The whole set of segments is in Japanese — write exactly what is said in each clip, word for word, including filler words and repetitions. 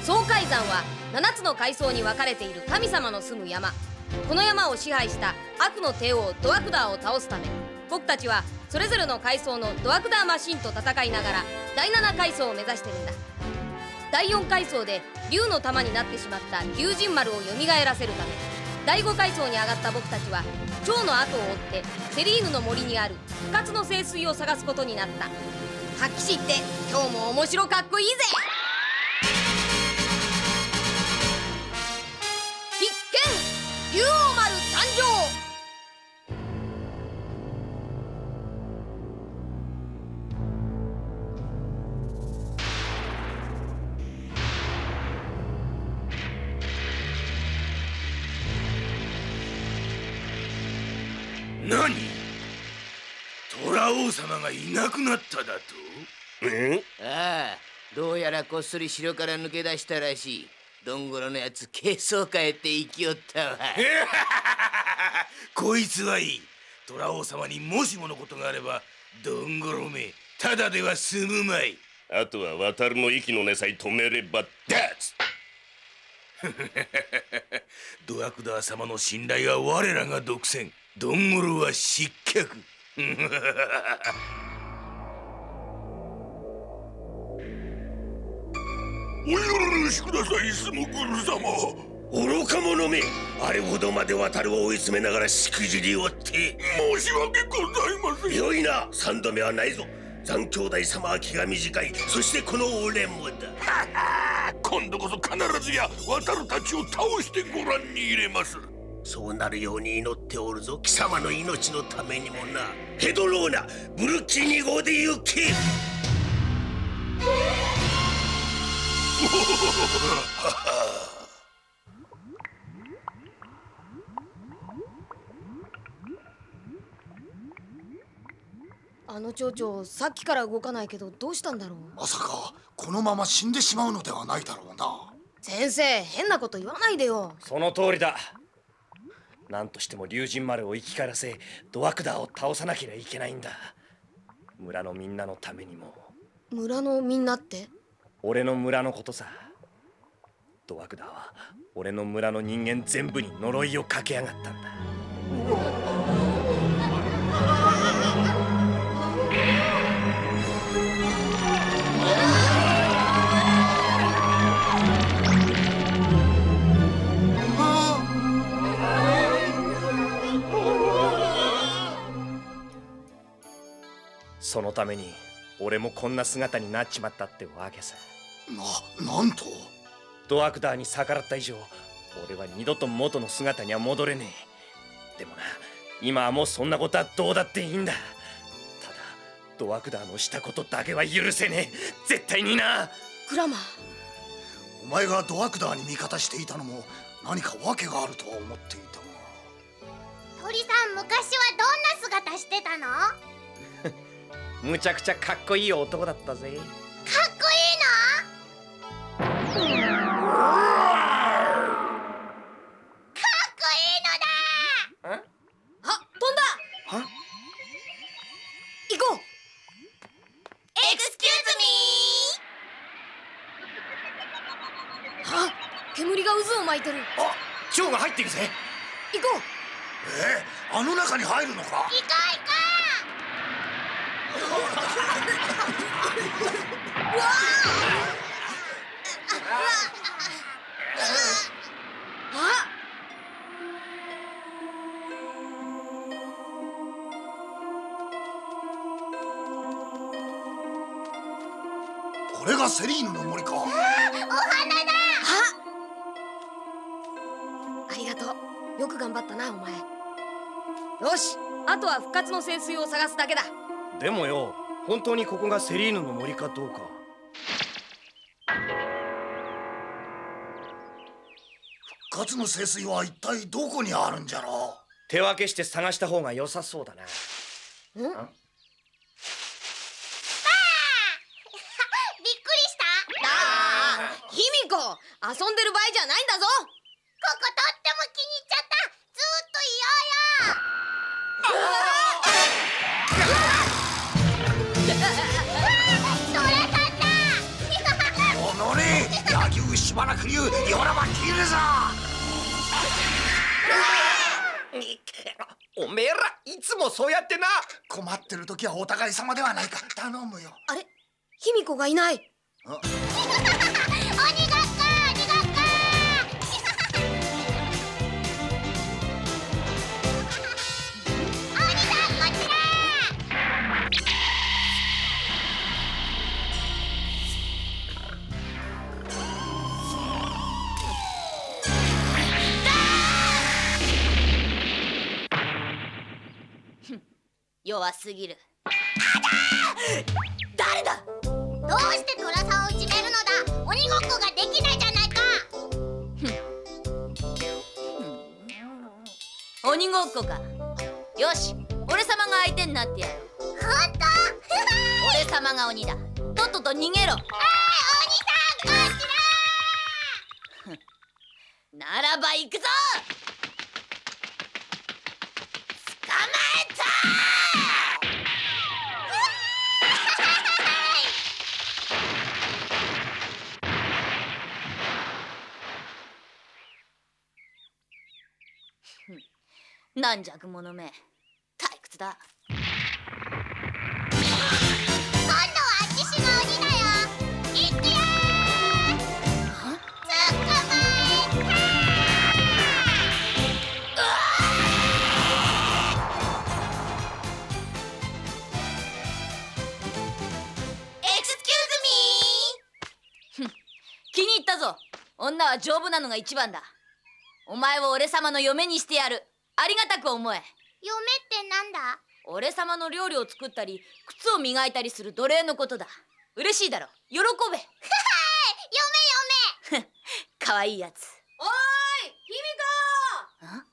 総海山はななつの階層に分かれている神様の住む山。この山を支配した悪の帝王ドワクダーを倒すため、僕たちはそれぞれの階層のドワクダーマシンと戦いながらだいなな階層を目指してるんだ。だいよん階層で竜の玉になってしまった竜神丸を蘇らせるため、だいご階層に上がった僕たちは蝶の後を追ってセリーヌの森にある不活の聖水を探すことになった。発揮士って今日も面白かっこいいぜ。必見竜王丸誕生。 何？虎王様がいなくなっただと？ え？ああ、どうやらこっそり城から抜け出したらしい。どんごろのやつ軽装変えて生きよったわ。 こいつはいい。虎王様にもしものことがあれば、どんごろめただでは済むまい。 あとは渡るの息の根さえ止めればだつ。 ドワクダー様の信頼は我らが独占。どんごろは失脚。 お許しください、スモグル様。 愚か者め、あれほどまで渡るを追い詰めながらしくじりおって。 申し訳ございません。 よいな、三度目はないぞ。残兄弟様は気が短い。そしてこの俺もだ。 今度こそ必ずや渡るたちを倒してご覧に入れます。 そうなるように祈っておるぞ。貴様の命のためにもな。ヘドローナ、ブルッキーに号で行け。 あの町長、さっきから動かないけどどうしたんだろう。 まさかこのまま死んでしまうのではないだろうな。 先生、変なこと言わないでよ。 その通りだ。何としても竜神丸を生き返らせドワクダーを倒さなければいけないんだ。村のみんなのためにも。 村のみんなって？ 俺の村のことさ。ドワクダーは俺の村の人間全部に呪いをかけやがったんだ。そのために俺もこんな姿になっちまったってわけさ。 な、なんと？ ドワクダーに逆らった以上、俺は二度と元の姿には戻れねえ。でもな、今はもうそんなことはどうだっていいんだ。ただドワクダーのしたことだけは許せねえ。絶対にな。 グラマー、 お前がドワクダーに味方していたのも何か訳があるとは思っていたが。 鳥さん、昔はどんな姿してたの？ むちゃくちゃかっこいい男だったぜ。 かっこいいの？かっこいいのだ。 あ、飛んだ。 は？ 行こう。 エクスキューズミー。 あ、煙が渦を巻いてる。 あ、蝶が入っていくぜ。 行こう。 えー、あの中に入るのか？ 行こう行こうわあ、 これがセリーヌの森か。 う。お花だ。 ありがとう。よく頑張ったな、お前。よし、あとは復活の聖水を探すだけだ。 でもよ、本当にここがセリーヌの森かどうか。 復活の聖水は一体どこにあるんじゃろう。 手分けして探した方が良さそうだな。ん？ びっくりした。 ああ、卑弥呼、遊んでる場合じゃないんだぞ。 こことっても気に入っちゃった。ずーっといようよ。トラさんだ。 おのれ、野球くしばらく流よらば切るぞ。 おめえらいつもそうやってな。 困ってる時はお互い様ではないか。頼むよ。 あれ、卑弥呼がいない。 あ鬼ごっこ鬼ごっこ鬼さんこちら。 弱すぎる。 誰だ。どうして虎さんをいじめるのだ。鬼ごっこができないじゃないか。 鬼ごっこか。よし、俺様が相手になってやる。 ほんと。 俺様が鬼だ。とっとと逃げろ。 あー、鬼さんこちら。 ならば行くぞ。捕まえた。軟弱者め、退屈だ。 今度はあちしが鬼だよ。いくよー。捕まえた。 エクスキューズミー。気に入ったぞ。女は丈夫なのが一番だ。お前を俺様の嫁にしてやる。ありがたく思え。 嫁ってなんだ。 俺様の料理を作ったり靴を磨いたりする奴隷のことだ。嬉しいだろ。喜べ。 嫁嫁。 かわいいやつ。おーい、卑弥呼。卑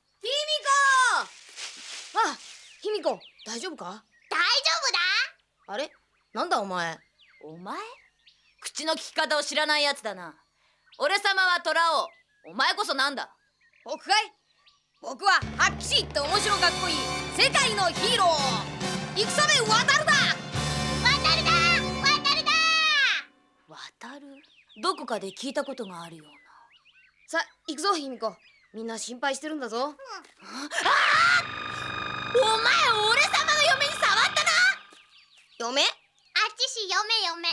弥呼。あ、卑弥呼、大丈夫か。 大丈夫だ。 あれ、なんだお前。お前口の利き方を知らないやつだな。俺様は虎王、お前こそなんだ。僕かい。僕ははっきり言って面白かっこいい世界のヒーロー、戦目渡るだ。 渡るだ渡るだ。 渡る、どこかで聞いたことがあるような。さあ行くぞ卑弥呼、みんな心配してるんだぞ。うん、ああ、お前俺様の嫁に触ったな。嫁？ あっちし嫁嫁。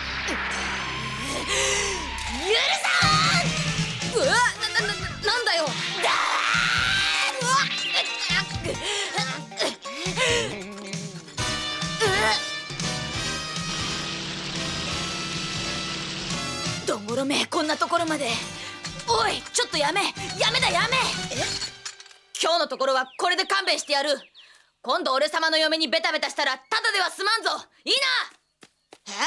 許さん。うわ、な、な、な、なんだよ。だー、うわっ、どんごろめ、こんなところまで。おい、ちょっとやめ、やめだやめ。え？今日のところはこれで勘弁してやる。今度俺様の嫁にベタベタしたらただでは済まんぞ。いいな。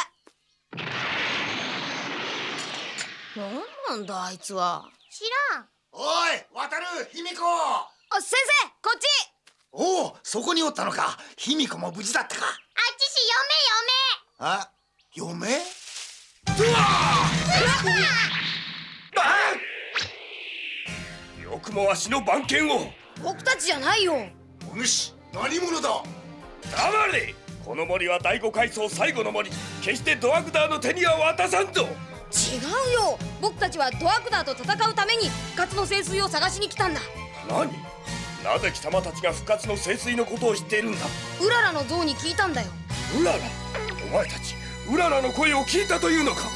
え？なんなんだあいつは。 知らん。 おい、渡る、卑弥呼。 あ、先生、こっち。 おお、そこにおったのか。卑弥呼も無事だったか。 あっちし嫁あ、嫁？ よくもわしの番犬を。 僕たちじゃないよ。 お主、何者だ。 黙れ。この森は第五階層最後の森。決してドワグダーの手には渡さんぞ。 違うよ。僕たちはドワグダーと戦うために復活の聖水を探しに来たんだ。 何？なぜ貴様たちが復活の聖水のことを知っているんだ。 うららの像に聞いたんだよ。 うらら、お前たちうららの声を聞いたというのか。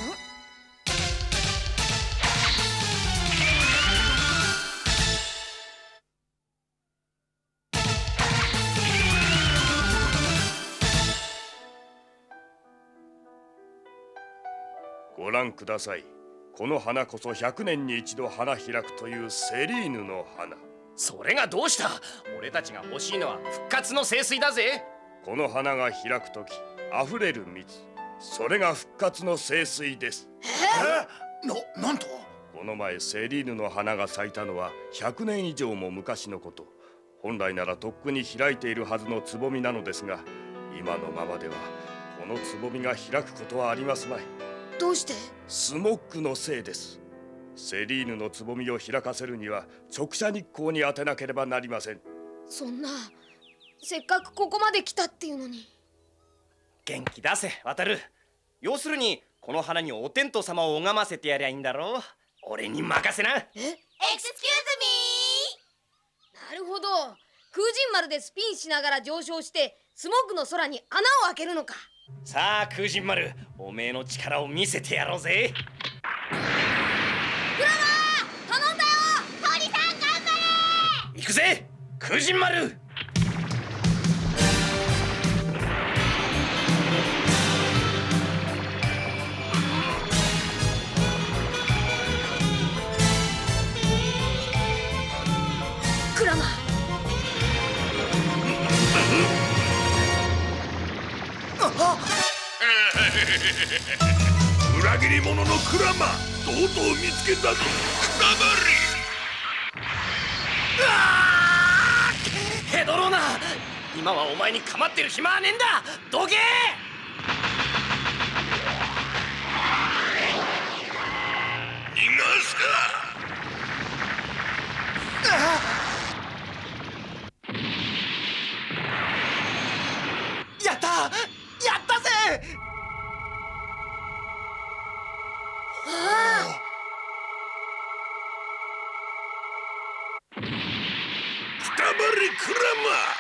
ご覧ください。この花こそひゃくねんに一度花開くというセリーヌの花。 それがどうした。俺たちが欲しいのは復活の聖水だぜ。 この花が開くとき溢れる蜜、それが復活の聖水です。 え？な、なんと。 この前セリーヌの花が咲いたのはひゃくねん以上も昔のこと。本来ならとっくに開いているはずのつぼみなのですが、今のままではこのつぼみが開くことはありますまい。 どうして？ スモッグのせいです。セリーヌのつぼみを開かせるには直射日光に当てなければなりません。 そんな、せっかくここまで来たっていうのに。 元気出せ渡る。要するにこの花にお天道様を拝ませてやりゃいいんだろう。俺に任せな。 え、エクスキューズミー。なるほど、空人丸でスピンしながら上昇してスモークの空に穴を開けるのか。 さあ空人丸、おめえの力を見せてやろうぜ。 クラマー頼んだよ。 鳥さん頑張れ。 行くぜ空人丸。 クラマー裏切り者のクラマ、とうとう見つけたぞ。くたばりヘドローナ、今はお前に構ってる暇はねえんだ。どけ。 逃がすか。 やったやったぜ。 くたばりクラマ。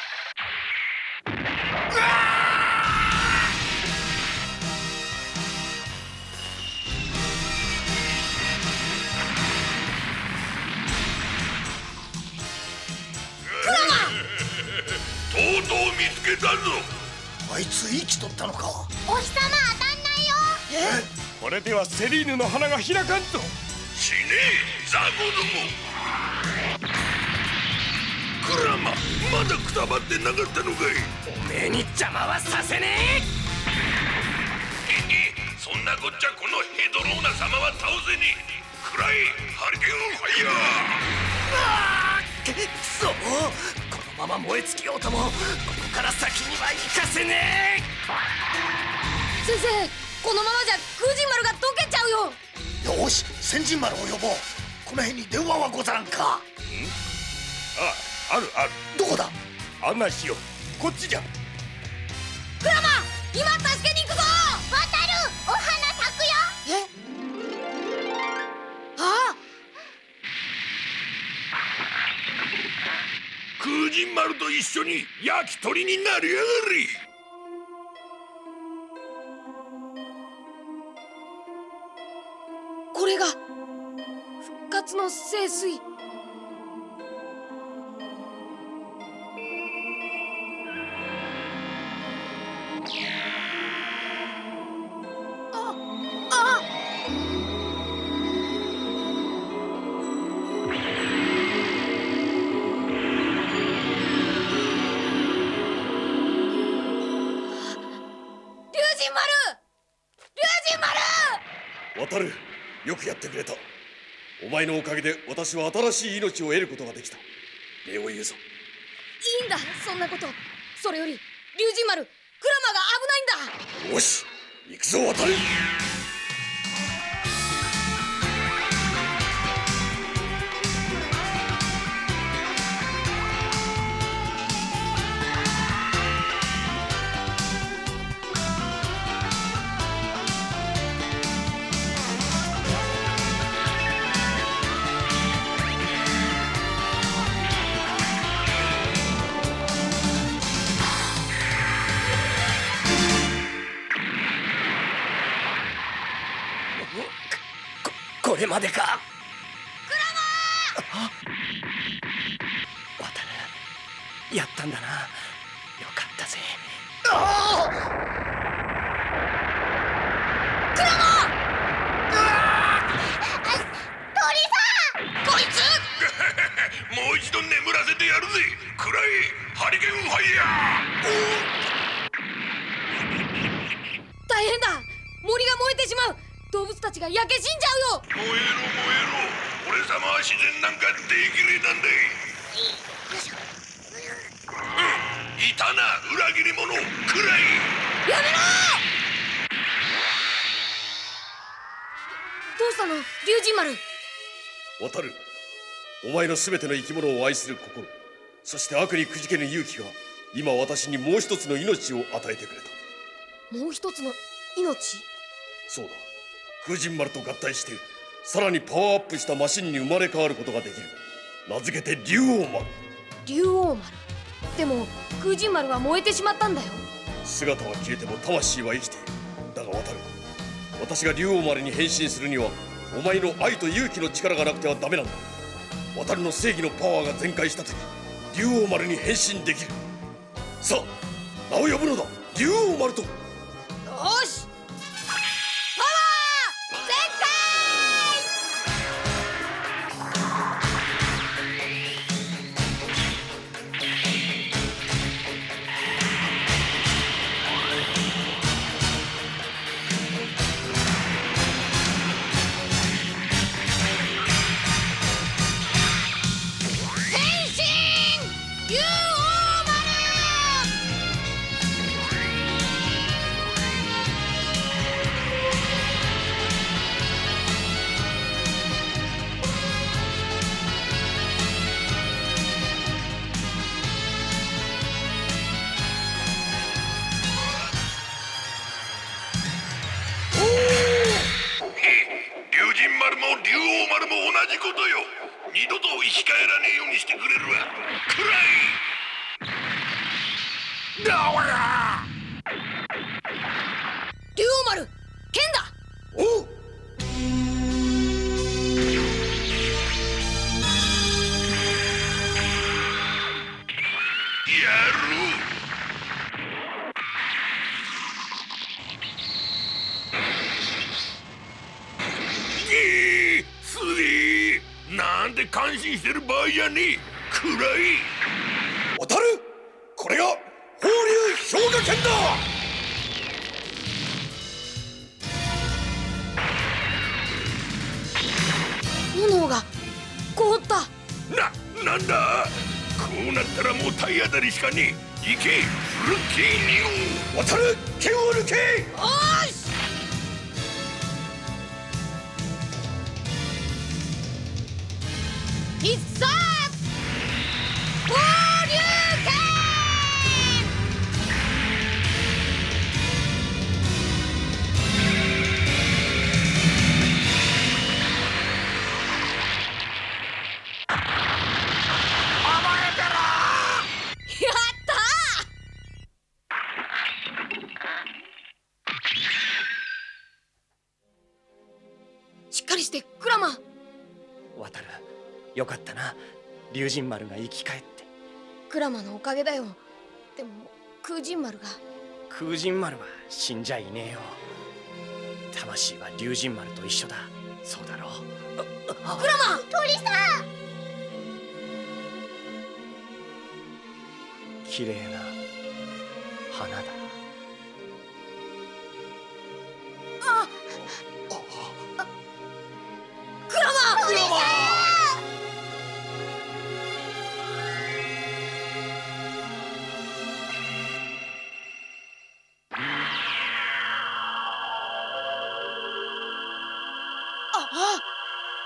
とうとう見つけたぞ。 あいつ生きとったのか。 お日様当たんないよ。 これではセリーヌの花が開かんぞ。 死ねえザコども。クラマ、まだくたばってなかったのかい。 おめえに邪魔はさせねえ。 へへ、そんなこっちゃこのヘドローナ様は倒せねえ。くらえハリケーンファイヤー。 くそ、このまま燃え尽きようともここから先には行かせねえ。 先生、このままじゃ空人丸が溶けちゃうよ。 よし、仙人丸を呼ぼう。この辺に電話はござらんか。 あ、あるある。 どこだ。 案内しよう。こっちじゃ。 クラマ、今助けに行くぞ。 渡る、お花咲くよ。 え、ああ、 空人丸と一緒に焼き鳥になりやがれ。 これが復活の聖水。 渡る、よくやってくれた。お前のおかげで私は新しい命を得ることができた。礼を言うぞ。 いいんだ、そんなこと。それより龍神丸、クラマが危ないんだ。 よし、行くぞ渡る。 これまでか。クラマー。渡る、やったんだな。よかったぜ。ああ、 クラマ鳥さん、 こいつもう一度眠らせてやるぜ。くらえハリケーンファイヤー。 大変だ、森が燃えてしまう。動物たちが焼け死んじゃうよ。 燃えろ燃えろ、俺様は自然なんかできれなんだい。うん、いたな裏切り者。くらいやめろ。どうしたの龍神丸。 渡る、お前のすべての生き物を愛する心、そして悪にくじけぬ勇気が今私にもう一つの命を与えてくれた。 もう一つの命。 そうだ、 空神丸と合体してさらにパワーアップしたマシンに生まれ変わることができる。名付けて竜王丸。 竜王丸。でも空神丸は燃えてしまったんだよ。 姿は消えても魂は生きている。だが渡る、私が竜王丸に変身するにはお前の愛と勇気の力がなくてはダメなんだ。渡るの正義のパワーが全開した時、竜王丸に変身できる。さあ名を呼ぶのだ、竜王丸と。 よし、パワー全開！変身！竜王丸！ 竜神丸も竜王丸も同じことよ。二度と生き返らねえようにしてくれるわ。くらい。だわや。 竜王丸、剣だ！ おう。やる。えー、すげえ。なんで感心してる場合じゃねえ。くらい。 渡る、これが放流氷河剣だ。 炎が凍った。 な、なんだ。こうなったらもう体当たりしかねえ。行け、ルッキーニオン。 渡る、剣を抜け。 おーし！必殺放流剣！やったー！しっかりしてクラマ。 渡る、よかったな。竜神丸が生き返って。 クラマのおかげだよ。でも空神丸が。 空神丸は死んじゃいねえよ。魂は竜神丸と一緒だ。そうだろう。 クラマ！ 鳥さん！ 綺麗な花だ。 ああ、クラマ！ 鳥さん！ ああ！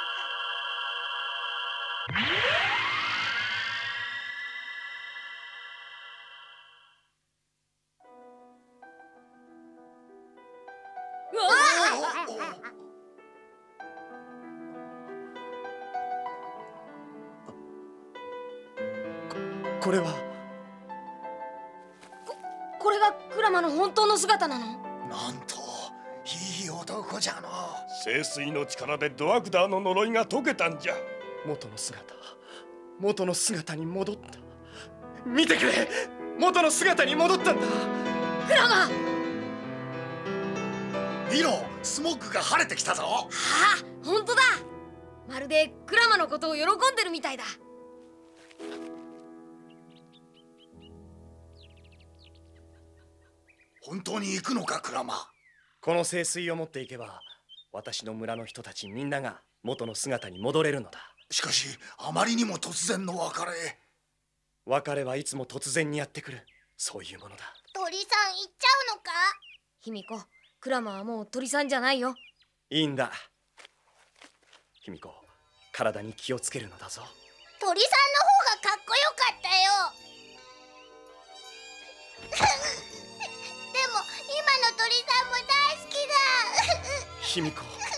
これはこ、これがクラマの本当の姿なの？ なんといい男じゃの。 聖水の力でドアクダーの呪いが解けたんじゃ。 元の姿、元の姿に戻った。見てくれ、元の姿に戻ったんだ。 クラマ！ 見ろ、スモッグが晴れてきたぞ。 ああ、本当だ。まるでクラマのことを喜んでるみたいだ。 本当に行くのか、クラマ。 この聖水を持っていけば、私の村の人たちみんなが元の姿に戻れるのだ。 しかしあまりにも突然の別れ。 別れはいつも突然にやってくる。そういうものだ。 鳥さん行っちゃうのか？ 卑弥呼、クラマはもう鳥さんじゃないよ。 いいんだ。卑弥呼、体に気をつけるのだぞ。 鳥さんの方がかっこよかったよ。でも今の鳥さんも大好きだ。 卑弥呼。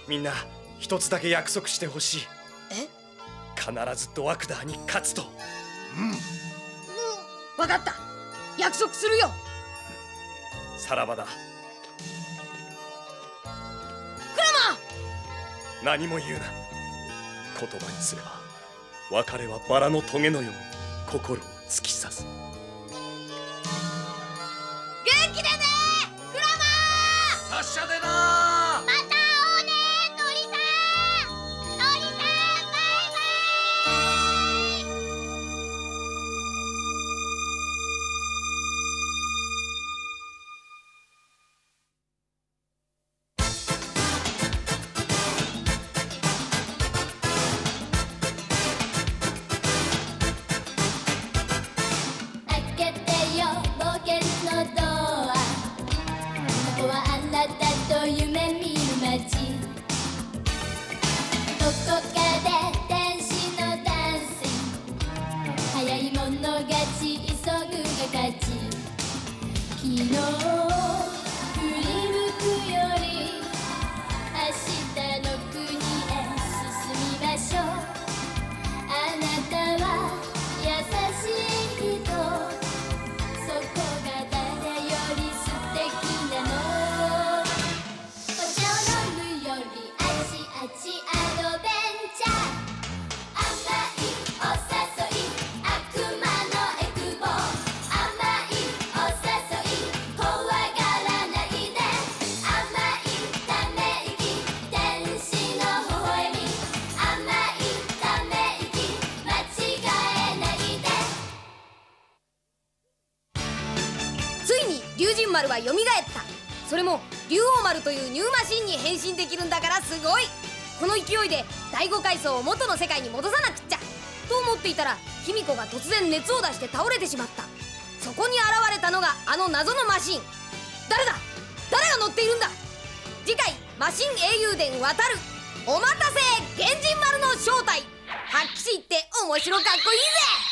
みんな一つだけ約束してほしい。 え？ 必ずドワクダーに勝つと。 うん分かった、約束するよ。 さらばだ。 クラマ！ 何も言うな。言葉にすれば別れはバラのトゲのように心を突き刺す。 元気でねクラマー。 達者でな。 また会おうねノリさん。ノリさんバイバイ。開けてよ冒険のドア。ここはあなたと夢見る街。どこかで天使のダンス。早い者勝ち急ぐが勝ち。昨日振り向くより明日の国へ進みましょう。あなたは優しい人。そこが誰より素敵なの。お茶を飲むよりあちあちアドベンチャー。甘いお誘い悪魔のエクボ。甘いお誘い怖がらないで。甘いため息天使の微笑み。甘いため息間違えないで。 ついに龍神丸は蘇った。それも竜王丸というニューマシンに変身できるんだからすごい。この勢いで第五階層を元の世界に戻さなくっちゃと思っていたら、卑弥呼が突然熱を出して倒れてしまった。そこに現れたのがあの謎のマシン。誰だ？誰が乗っているんだ？次回マシン英雄伝渡る。お待たせ原神丸の正体発揮しって面白かっこいいぜ。